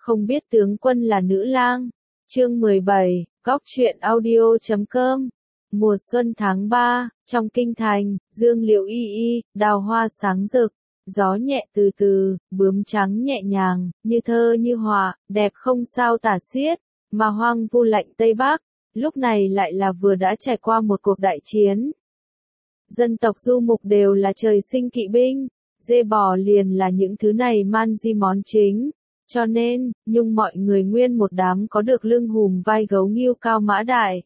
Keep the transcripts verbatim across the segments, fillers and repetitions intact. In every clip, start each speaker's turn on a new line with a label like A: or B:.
A: Không biết tướng quân là nữ lang. Chương mười bảy, Góc truyện audio chấm com. Mùa xuân tháng ba, trong kinh thành, dương liễu y y, đào hoa sáng rực, gió nhẹ từ từ, bướm trắng nhẹ nhàng, như thơ như họa, đẹp không sao tả xiết, mà hoang vu lạnh Tây Bắc, lúc này lại là vừa đã trải qua một cuộc đại chiến. Dân tộc Du Mục đều là trời sinh kỵ binh, dê bò liền là những thứ này man di món chính. Cho nên, nhung mọi người nguyên một đám có được lưng hùm vai gấu nghiêu cao mã đại.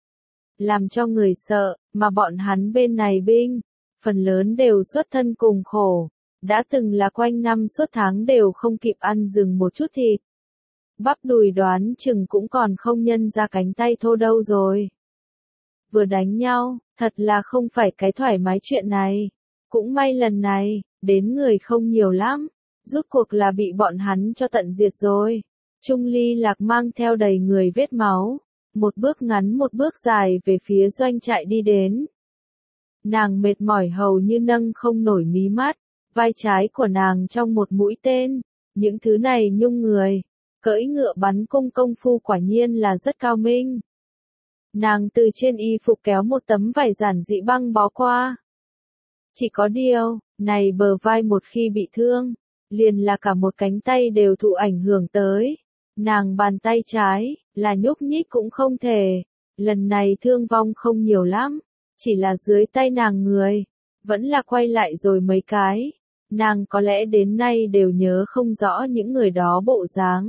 A: Làm cho người sợ, mà bọn hắn bên này binh, phần lớn đều xuất thân cùng khổ, đã từng là quanh năm suốt tháng đều không kịp ăn dừng một chút thịt. Bắp đùi đoán chừng cũng còn không nhân ra cánh tay thô đâu rồi. Vừa đánh nhau, thật là không phải cái thoải mái chuyện này. Cũng may lần này, đến người không nhiều lắm. Rút cuộc là bị bọn hắn cho tận diệt rồi. Trung Ly Lạc mang theo đầy người vết máu, một bước ngắn một bước dài về phía doanh trại đi đến. Nàng mệt mỏi hầu như nâng không nổi mí mắt, vai trái của nàng trong một mũi tên, những thứ này nhung người, cưỡi ngựa bắn cung công phu quả nhiên là rất cao minh. Nàng từ trên y phục kéo một tấm vải giản dị băng bó qua. Chỉ có điều, này bờ vai một khi bị thương, liền là cả một cánh tay đều thụ ảnh hưởng tới. Nàng bàn tay trái, là nhúc nhích cũng không thể. Lần này thương vong không nhiều lắm, chỉ là dưới tay nàng người, vẫn là quay lại rồi mấy cái. Nàng có lẽ đến nay đều nhớ không rõ những người đó bộ dáng.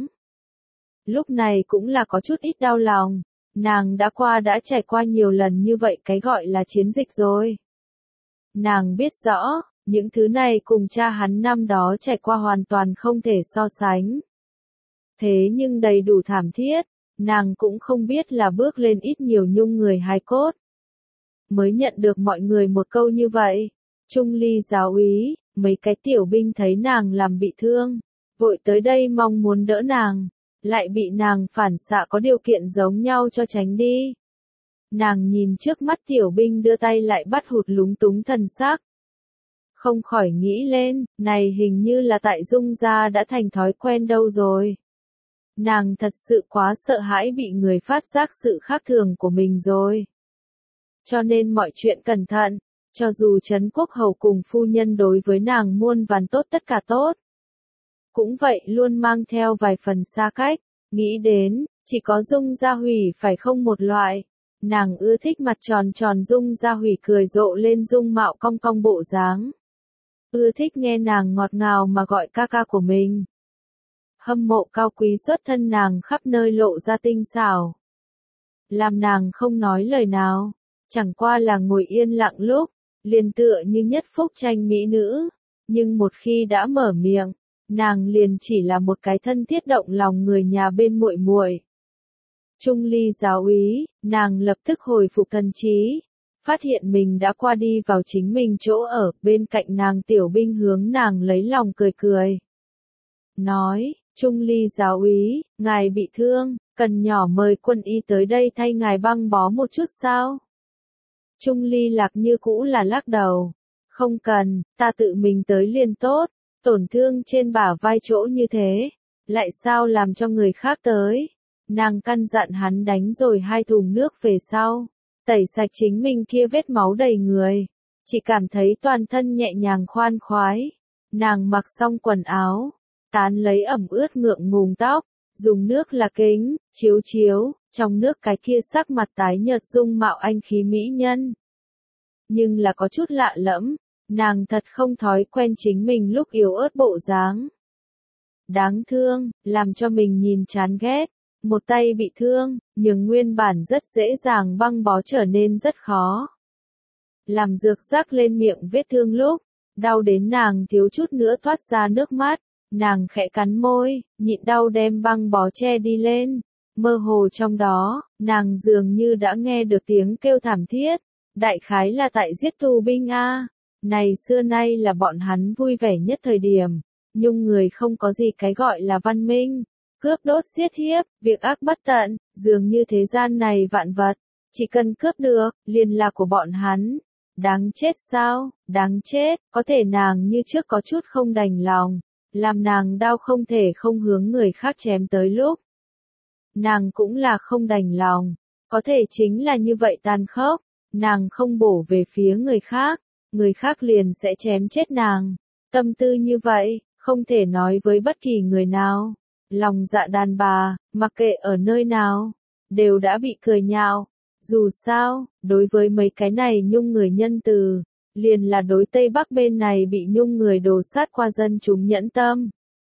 A: Lúc này cũng là có chút ít đau lòng, nàng đã qua đã trải qua nhiều lần như vậy cái gọi là chiến dịch rồi. Nàng biết rõ, những thứ này cùng cha hắn năm đó trải qua hoàn toàn không thể so sánh. Thế nhưng đầy đủ thảm thiết, nàng cũng không biết là bước lên ít nhiều nhung người hài cốt. Mới nhận được mọi người một câu như vậy, Trung Ly giáo úy, mấy cái tiểu binh thấy nàng làm bị thương, vội tới đây mong muốn đỡ nàng, lại bị nàng phản xạ có điều kiện giống nhau cho tránh đi. Nàng nhìn trước mắt tiểu binh đưa tay lại bắt hụt lúng túng thần sắc. Không khỏi nghĩ lên, này hình như là tại Dung gia đã thành thói quen đâu rồi. Nàng thật sự quá sợ hãi bị người phát giác sự khác thường của mình rồi. Cho nên mọi chuyện cẩn thận, cho dù Trấn Quốc Hầu cùng phu nhân đối với nàng muôn vàn tốt tất cả tốt. Cũng vậy luôn mang theo vài phần xa cách, nghĩ đến, chỉ có Dung Gia Hủy phải không một loại. Nàng ưa thích mặt tròn tròn Dung Gia Hủy cười rộ lên dung mạo cong cong bộ dáng. Ưa thích nghe nàng ngọt ngào mà gọi ca ca của mình. Hâm mộ cao quý xuất thân nàng khắp nơi lộ ra tinh xảo. Làm nàng không nói lời nào, chẳng qua là ngồi yên lặng lúc, liền tựa như nhất phúc tranh mỹ nữ, nhưng một khi đã mở miệng, nàng liền chỉ là một cái thân thiết động lòng người nhà bên muội muội. Trung Ly giáo úy, nàng lập tức hồi phục thần trí. Phát hiện mình đã qua đi vào chính mình chỗ ở, bên cạnh nàng tiểu binh hướng nàng lấy lòng cười cười. Nói, Trung Ly giáo úy, ngài bị thương, cần nhỏ mời quân y tới đây thay ngài băng bó một chút sao? Trung Ly Lạc như cũ là lắc đầu. Không cần, ta tự mình tới liền tốt, tổn thương trên bả vai chỗ như thế, lại sao làm cho người khác tới? Nàng căn dặn hắn đánh rồi hai thùng nước về sau. Tẩy sạch chính mình kia vết máu đầy người, chỉ cảm thấy toàn thân nhẹ nhàng khoan khoái. Nàng mặc xong quần áo, tán lấy ẩm ướt ngượng ngùng tóc, dùng nước là kính, chiếu chiếu, trong nước cái kia sắc mặt tái nhợt dung mạo anh khí mỹ nhân. Nhưng là có chút lạ lẫm, nàng thật không thói quen chính mình lúc yếu ớt bộ dáng. Đáng thương, làm cho mình nhìn chán ghét. Một tay bị thương, nhưng nguyên bản rất dễ dàng băng bó trở nên rất khó. Làm dược rắc lên miệng vết thương lúc, đau đến nàng thiếu chút nữa thoát ra nước mắt, nàng khẽ cắn môi, nhịn đau đem băng bó che đi lên. Mơ hồ trong đó, nàng dường như đã nghe được tiếng kêu thảm thiết, đại khái là tại giết tù binh a. Này xưa nay là bọn hắn vui vẻ nhất thời điểm, nhung người không có gì cái gọi là văn minh. Cướp đốt giết hiếp, việc ác bất tận, dường như thế gian này vạn vật, chỉ cần cướp được, liền là của bọn hắn. Đáng chết sao, đáng chết, có thể nàng như trước có chút không đành lòng, làm nàng đau không thể không hướng người khác chém tới lúc. Nàng cũng là không đành lòng, có thể chính là như vậy tàn khốc, nàng không bổ về phía người khác, người khác liền sẽ chém chết nàng. Tâm tư như vậy, không thể nói với bất kỳ người nào. Lòng dạ đàn bà, mặc kệ ở nơi nào, đều đã bị cười nhạo. Dù sao, đối với mấy cái này nhung người nhân từ, liền là đối Tây Bắc bên này bị nhung người đồ sát qua dân chúng nhẫn tâm.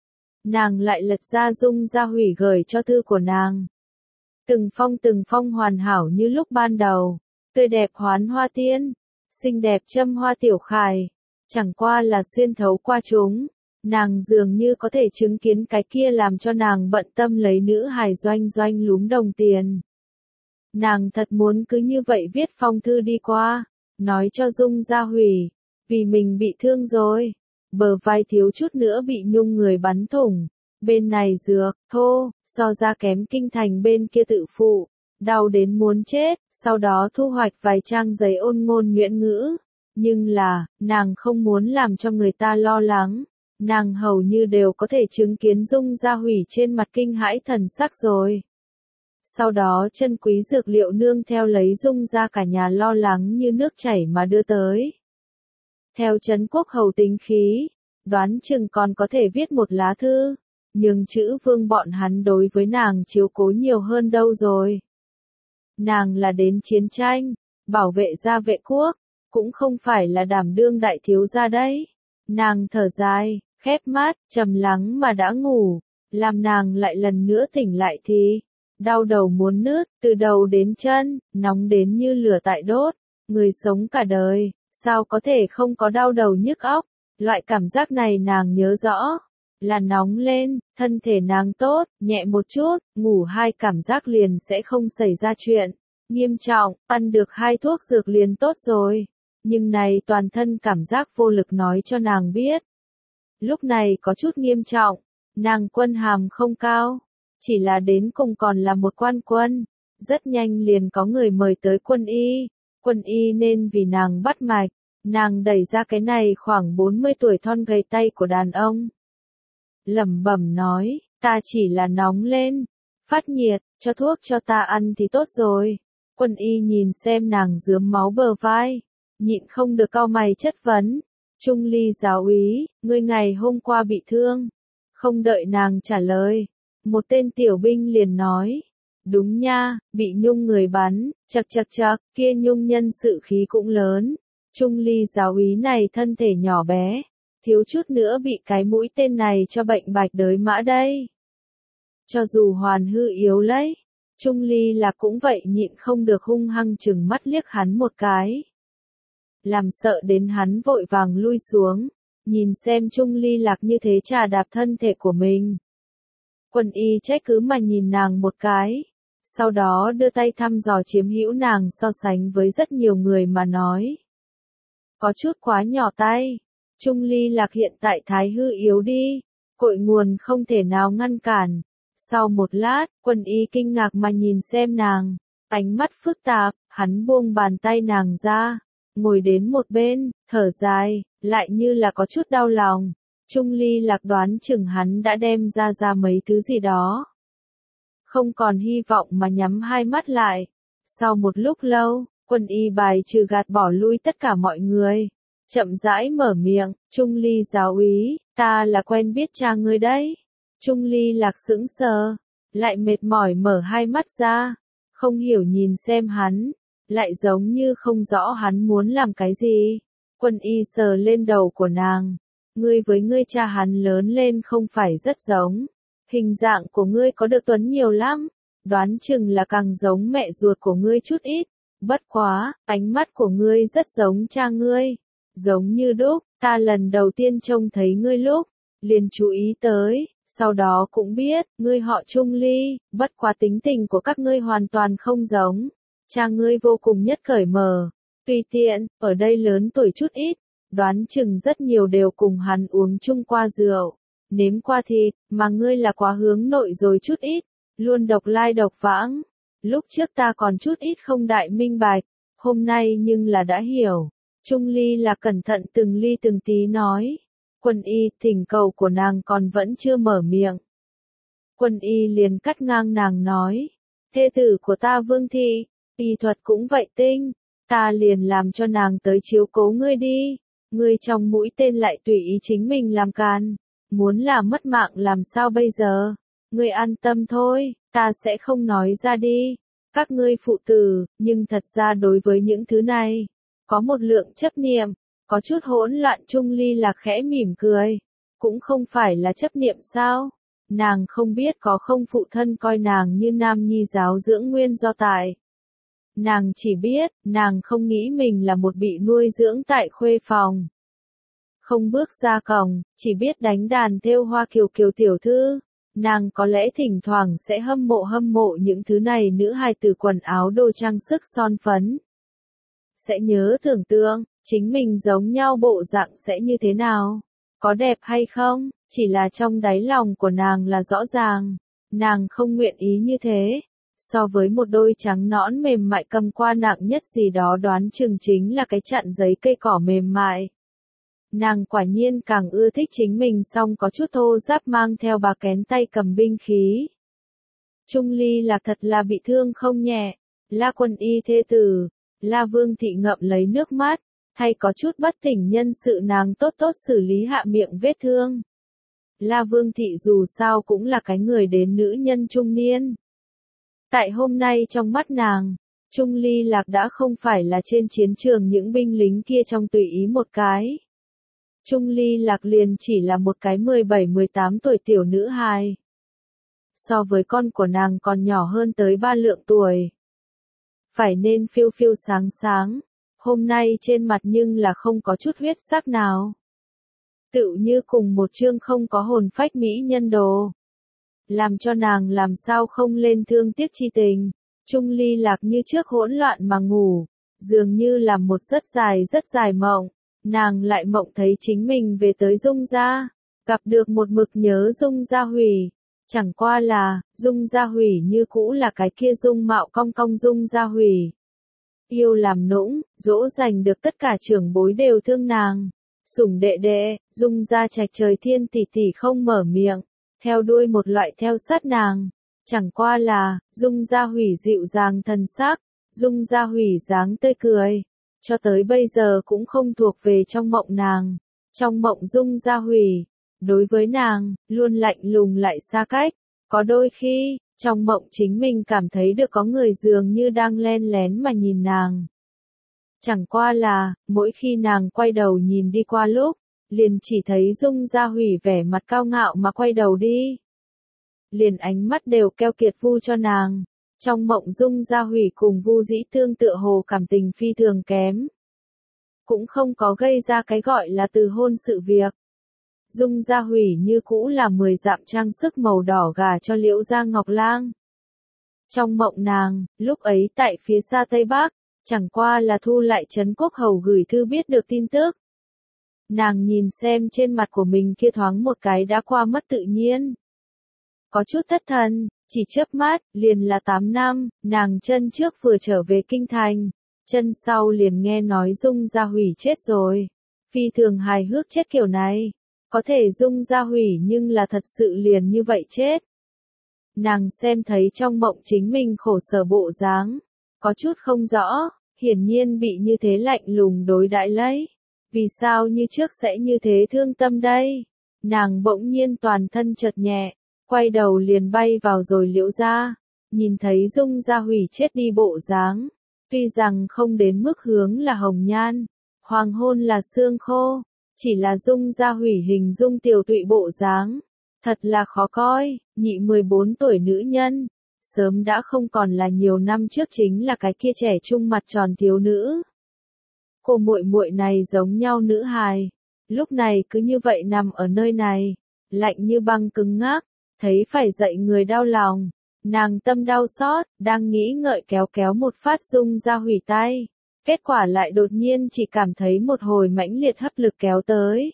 A: Nàng lại lật ra Dung Gia Hủy gửi cho thư của nàng. Từng phong từng phong hoàn hảo như lúc ban đầu, tươi đẹp hoán hoa tiên, xinh đẹp châm hoa tiểu khải, chẳng qua là xuyên thấu qua chúng, nàng dường như có thể chứng kiến cái kia làm cho nàng bận tâm lấy nữ hài doanh doanh lúm đồng tiền. Nàng thật muốn cứ như vậy viết phong thư đi qua, nói cho Dung Gia Hủy, vì mình bị thương rồi, bờ vai thiếu chút nữa bị nhung người bắn thủng, bên này dược, thô, so ra kém kinh thành bên kia tự phụ, đau đến muốn chết, sau đó thu hoạch vài trang giấy ôn ngôn nhuyễn ngữ, nhưng là, nàng không muốn làm cho người ta lo lắng, nàng hầu như đều có thể chứng kiến Dung Gia Hủy trên mặt kinh hãi thần sắc rồi. Sau đó chân quý dược liệu nương theo lấy Dung ra cả nhà lo lắng như nước chảy mà đưa tới. Theo Trấn Quốc hầu tính khí, đoán chừng còn có thể viết một lá thư, nhưng chữ vương bọn hắn đối với nàng chiếu cố nhiều hơn đâu rồi. Nàng là đến chiến tranh, bảo vệ gia vệ quốc, cũng không phải là đảm đương đại thiếu gia đấy. Nàng thở dài, khép mắt, trầm lắng mà đã ngủ, làm nàng lại lần nữa tỉnh lại thì đau đầu muốn nứt, từ đầu đến chân, nóng đến như lửa tại đốt, người sống cả đời, sao có thể không có đau đầu nhức óc, loại cảm giác này nàng nhớ rõ, là nóng lên, thân thể nàng tốt, nhẹ một chút, ngủ hai cảm giác liền sẽ không xảy ra chuyện, nghiêm trọng, ăn được hai thuốc dược liền tốt rồi, nhưng này toàn thân cảm giác vô lực nói cho nàng biết. Lúc này có chút nghiêm trọng, nàng quân hàm không cao. Chỉ là đến cùng còn là một quan quân, rất nhanh liền có người mời tới quân y, quân y nên vì nàng bắt mạch, nàng đẩy ra cái này khoảng bốn mươi tuổi thon gầy tay của đàn ông. Lẩm bẩm nói, ta chỉ là nóng lên, phát nhiệt, cho thuốc cho ta ăn thì tốt rồi. Quân y nhìn xem nàng rướm máu bờ vai, nhịn không được cau mày chất vấn, Trung Ly giáo úy, ngươi ngày hôm qua bị thương. Không đợi nàng trả lời. Một tên tiểu binh liền nói, đúng nha, bị nhung người bắn, chật chật chật, kia nhung nhân sự khí cũng lớn, Trung Ly giáo úy này thân thể nhỏ bé, thiếu chút nữa bị cái mũi tên này cho bệnh bạch đới mã đây. Cho dù hoàn hư yếu lấy, Trung Ly là cũng vậy nhịn không được hung hăng chừng mắt liếc hắn một cái. Làm sợ đến hắn vội vàng lui xuống, nhìn xem Trung Ly Lạc như thế trà đạp thân thể của mình. Quân y trách cứ mà nhìn nàng một cái, sau đó đưa tay thăm dò chiếm hữu nàng so sánh với rất nhiều người mà nói. Có chút quá nhỏ tay, Trung Ly Lạc hiện tại thái hư yếu đi, cội nguồn không thể nào ngăn cản. Sau một lát, quân y kinh ngạc mà nhìn xem nàng, ánh mắt phức tạp, hắn buông bàn tay nàng ra, ngồi đến một bên, thở dài, lại như là có chút đau lòng. Trung Ly Lạc đoán chừng hắn đã đem ra ra mấy thứ gì đó. Không còn hy vọng mà nhắm hai mắt lại. Sau một lúc lâu, quân y bài trừ gạt bỏ lui tất cả mọi người. Chậm rãi mở miệng, Trung Ly giáo úy, ta là quen biết cha ngươi đấy. Trung Ly Lạc sững sờ, lại mệt mỏi mở hai mắt ra, không hiểu nhìn xem hắn, lại giống như không rõ hắn muốn làm cái gì. Quân y sờ lên đầu của nàng. Ngươi với ngươi cha hắn lớn lên không phải rất giống. Hình dạng của ngươi có được tuấn nhiều lắm. Đoán chừng là càng giống mẹ ruột của ngươi chút ít. Bất quá, ánh mắt của ngươi rất giống cha ngươi. Giống như đúc, ta lần đầu tiên trông thấy ngươi lúc, liền chú ý tới, sau đó cũng biết, ngươi họ Trung Ly, bất quá tính tình của các ngươi hoàn toàn không giống. Cha ngươi vô cùng nhất cởi mở, tùy tiện, ở đây lớn tuổi chút ít. Đoán chừng rất nhiều đều cùng hắn uống chung qua rượu, nếm qua thịt, mà ngươi là quá hướng nội rồi chút ít, luôn độc lai độc vãng. Lúc trước ta còn chút ít không đại minh bạch, hôm nay nhưng là đã hiểu. Trung Ly là cẩn thận từng ly từng tí nói, Quân y, thỉnh cầu của nàng còn vẫn chưa mở miệng. Quân y liền cắt ngang nàng nói, thê tử của ta Vương thị, y thuật cũng vậy tinh, ta liền làm cho nàng tới chiếu cố ngươi đi, ngươi trong mũi tên lại tùy ý chính mình làm càn, muốn là mất mạng làm sao bây giờ, ngươi an tâm thôi, ta sẽ không nói ra đi, các ngươi phụ tử, nhưng thật ra đối với những thứ này, có một lượng chấp niệm, có chút hỗn loạn. Trung Ly Lạc khẽ mỉm cười, cũng không phải là chấp niệm sao, nàng không biết có không phụ thân coi nàng như nam nhi giáo dưỡng nguyên do tại. Nàng chỉ biết, nàng không nghĩ mình là một bị nuôi dưỡng tại khuê phòng. Không bước ra cổng, chỉ biết đánh đàn thêu hoa kiều kiều tiểu thư. Nàng có lẽ thỉnh thoảng sẽ hâm mộ hâm mộ những thứ này nữ hài tử quần áo đồ trang sức son phấn. Sẽ nhớ tưởng tượng, chính mình giống nhau bộ dạng sẽ như thế nào? Có đẹp hay không? Chỉ là trong đáy lòng của nàng là rõ ràng. Nàng không nguyện ý như thế. So với một đôi trắng nõn mềm mại cầm qua nặng nhất gì đó đoán chừng chính là cái chặn giấy cây cỏ mềm mại. Nàng quả nhiên càng ưa thích chính mình song có chút thô ráp mang theo bà kén tay cầm binh khí. Trung Ly Lạc thật là bị thương không nhẹ. La Quân y thê tử, La Vương thị ngậm lấy nước mắt, hay có chút bất tỉnh nhân sự nàng tốt tốt xử lý hạ miệng vết thương. La Vương thị dù sao cũng là cái người đến nữ nhân trung niên. Tại hôm nay trong mắt nàng, Trung Ly Lạc đã không phải là trên chiến trường những binh lính kia trong tùy ý một cái. Trung Ly Lạc liền chỉ là một cái mười bảy mười tám tuổi tiểu nữ hài. So với con của nàng còn nhỏ hơn tới ba lượng tuổi. Phải nên phiêu phiêu sáng sáng, hôm nay trên mặt nhưng là không có chút huyết sắc nào. Tựu như cùng một chương không có hồn phách mỹ nhân đồ. Làm cho nàng làm sao không lên thương tiếc chi tình. Trung Ly Lạc như trước hỗn loạn mà ngủ, dường như là một rất dài rất dài mộng. Nàng lại mộng thấy chính mình về tới Dung gia, gặp được một mực nhớ Dung gia Hủy. Chẳng qua là, Dung gia Hủy như cũ là cái kia dung mạo cong cong Dung gia Hủy. Yêu làm nũng, dỗ dành được tất cả trưởng bối đều thương nàng. Sủng đệ đệ, Dung gia Trạch trời thiên tỷ tỷ không mở miệng, theo đuôi một loại theo sát nàng. Chẳng qua là, Dung gia Hủy dịu dàng thần sắc, Dung gia Hủy dáng tươi cười. Cho tới bây giờ cũng không thuộc về trong mộng nàng. Trong mộng Dung gia Hủy, đối với nàng, luôn lạnh lùng lại xa cách. Có đôi khi, trong mộng chính mình cảm thấy được có người dường như đang len lén mà nhìn nàng. Chẳng qua là, mỗi khi nàng quay đầu nhìn đi qua lúc, liền chỉ thấy Dung gia Hủy vẻ mặt cao ngạo mà quay đầu đi. Liền ánh mắt đều keo kiệt vu cho nàng. Trong mộng Dung gia Hủy cùng Vu Dĩ Thương tựa hồ cảm tình phi thường kém. Cũng không có gây ra cái gọi là từ hôn sự việc. Dung gia Hủy như cũ là mười dặm trang sức màu đỏ gà cho Liễu Gia Ngọc Lang. Trong mộng nàng, lúc ấy tại phía xa Tây Bắc, chẳng qua là Thu lại Trấn Quốc Hầu gửi thư biết được tin tức. Nàng nhìn xem trên mặt của mình kia thoáng một cái đã qua mất tự nhiên. Có chút thất thần, chỉ chớp mắt, liền là tám năm, nàng chân trước vừa trở về kinh thành, chân sau liền nghe nói Dung gia Hủy chết rồi. Phi thường hài hước chết kiểu này, có thể Dung gia Hủy nhưng là thật sự liền như vậy chết. Nàng xem thấy trong mộng chính mình khổ sở bộ dáng, có chút không rõ, hiển nhiên bị như thế lạnh lùng đối đãi lấy. Vì sao như trước sẽ như thế thương tâm đây? Nàng bỗng nhiên toàn thân chợt nhẹ, quay đầu liền bay vào rồi Liễu gia, nhìn thấy Dung gia Hủy chết đi bộ dáng, tuy rằng không đến mức hướng là hồng nhan, hoàng hôn là xương khô, chỉ là Dung gia Hủy hình dung tiểu tụy bộ dáng, thật là khó coi, nhị mười bốn tuổi nữ nhân, sớm đã không còn là nhiều năm trước chính là cái kia trẻ trung mặt tròn thiếu nữ. Cô muội muội này giống nhau nữ hài, lúc này cứ như vậy nằm ở nơi này, lạnh như băng cứng ngắc. Thấy phải dậy người đau lòng, nàng tâm đau xót, đang nghĩ ngợi kéo kéo một phát Dung gia Hủy tay. Kết quả lại đột nhiên chỉ cảm thấy một hồi mãnh liệt hấp lực kéo tới.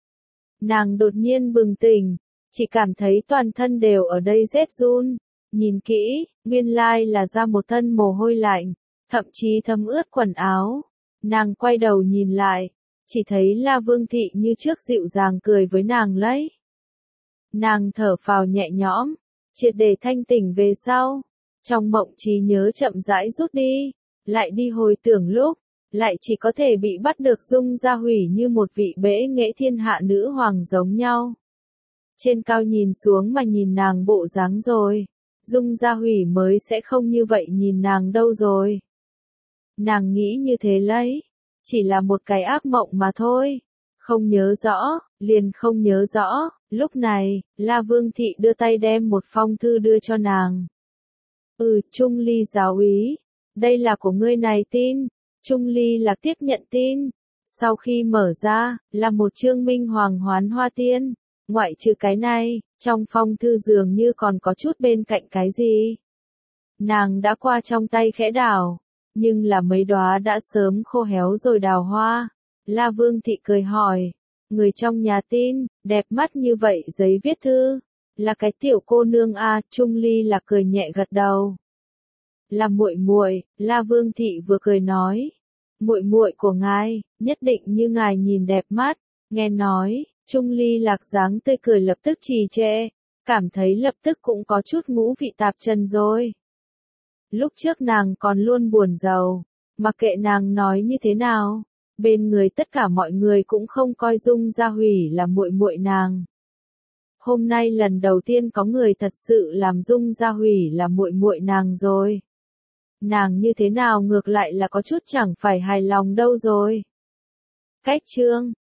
A: Nàng đột nhiên bừng tỉnh, chỉ cảm thấy toàn thân đều ở đây rét run. Nhìn kỹ, nguyên lai là ra một thân mồ hôi lạnh, thậm chí thấm ướt quần áo. Nàng quay đầu nhìn lại, chỉ thấy La Vương Thị như trước dịu dàng cười với nàng lấy. Nàng thở phào nhẹ nhõm, triệt để thanh tỉnh về sau, trong mộng trí nhớ chậm rãi rút đi, lại đi hồi tưởng lúc, lại chỉ có thể bị bắt được Dung Gia Hủy như một vị bẽ nghệ thiên hạ nữ hoàng giống nhau. Trên cao nhìn xuống mà nhìn nàng bộ dáng rồi, Dung Gia Hủy mới sẽ không như vậy nhìn nàng đâu rồi. Nàng nghĩ như thế lấy, chỉ là một cái ác mộng mà thôi, không nhớ rõ, liền không nhớ rõ. Lúc này, La Vương Thị đưa tay đem một phong thư đưa cho nàng. Ừ, Trung Ly giáo úy, đây là của ngươi này tin. Trung Ly là tiếp nhận tin. Sau khi mở ra, là một chương minh hoàng hoán hoa tiên. Ngoại trừ cái này, trong phong thư dường như còn có chút bên cạnh cái gì. Nàng đã qua trong tay khẽ đảo, nhưng là mấy đóa đã sớm khô héo rồi đào hoa. La Vương Thị cười hỏi, người trong nhà tin, đẹp mắt như vậy giấy viết thư, là cái tiểu cô nương a. Trung Ly là cười nhẹ gật đầu. Là muội muội, La Vương Thị vừa cười nói, muội muội của ngài, nhất định như ngài nhìn đẹp mắt. Nghe nói, Trung Ly Lạc dáng tươi cười lập tức trì trệ, cảm thấy lập tức cũng có chút ngũ vị tạp trần rồi. Lúc trước nàng còn luôn buồn rầu, mặc kệ nàng nói như thế nào, bên người tất cả mọi người cũng không coi Dung Gia Hủy là muội muội nàng. Hôm nay lần đầu tiên có người thật sự làm Dung Gia Hủy là muội muội nàng rồi. Nàng như thế nào ngược lại là có chút chẳng phải hài lòng đâu rồi. Cách chương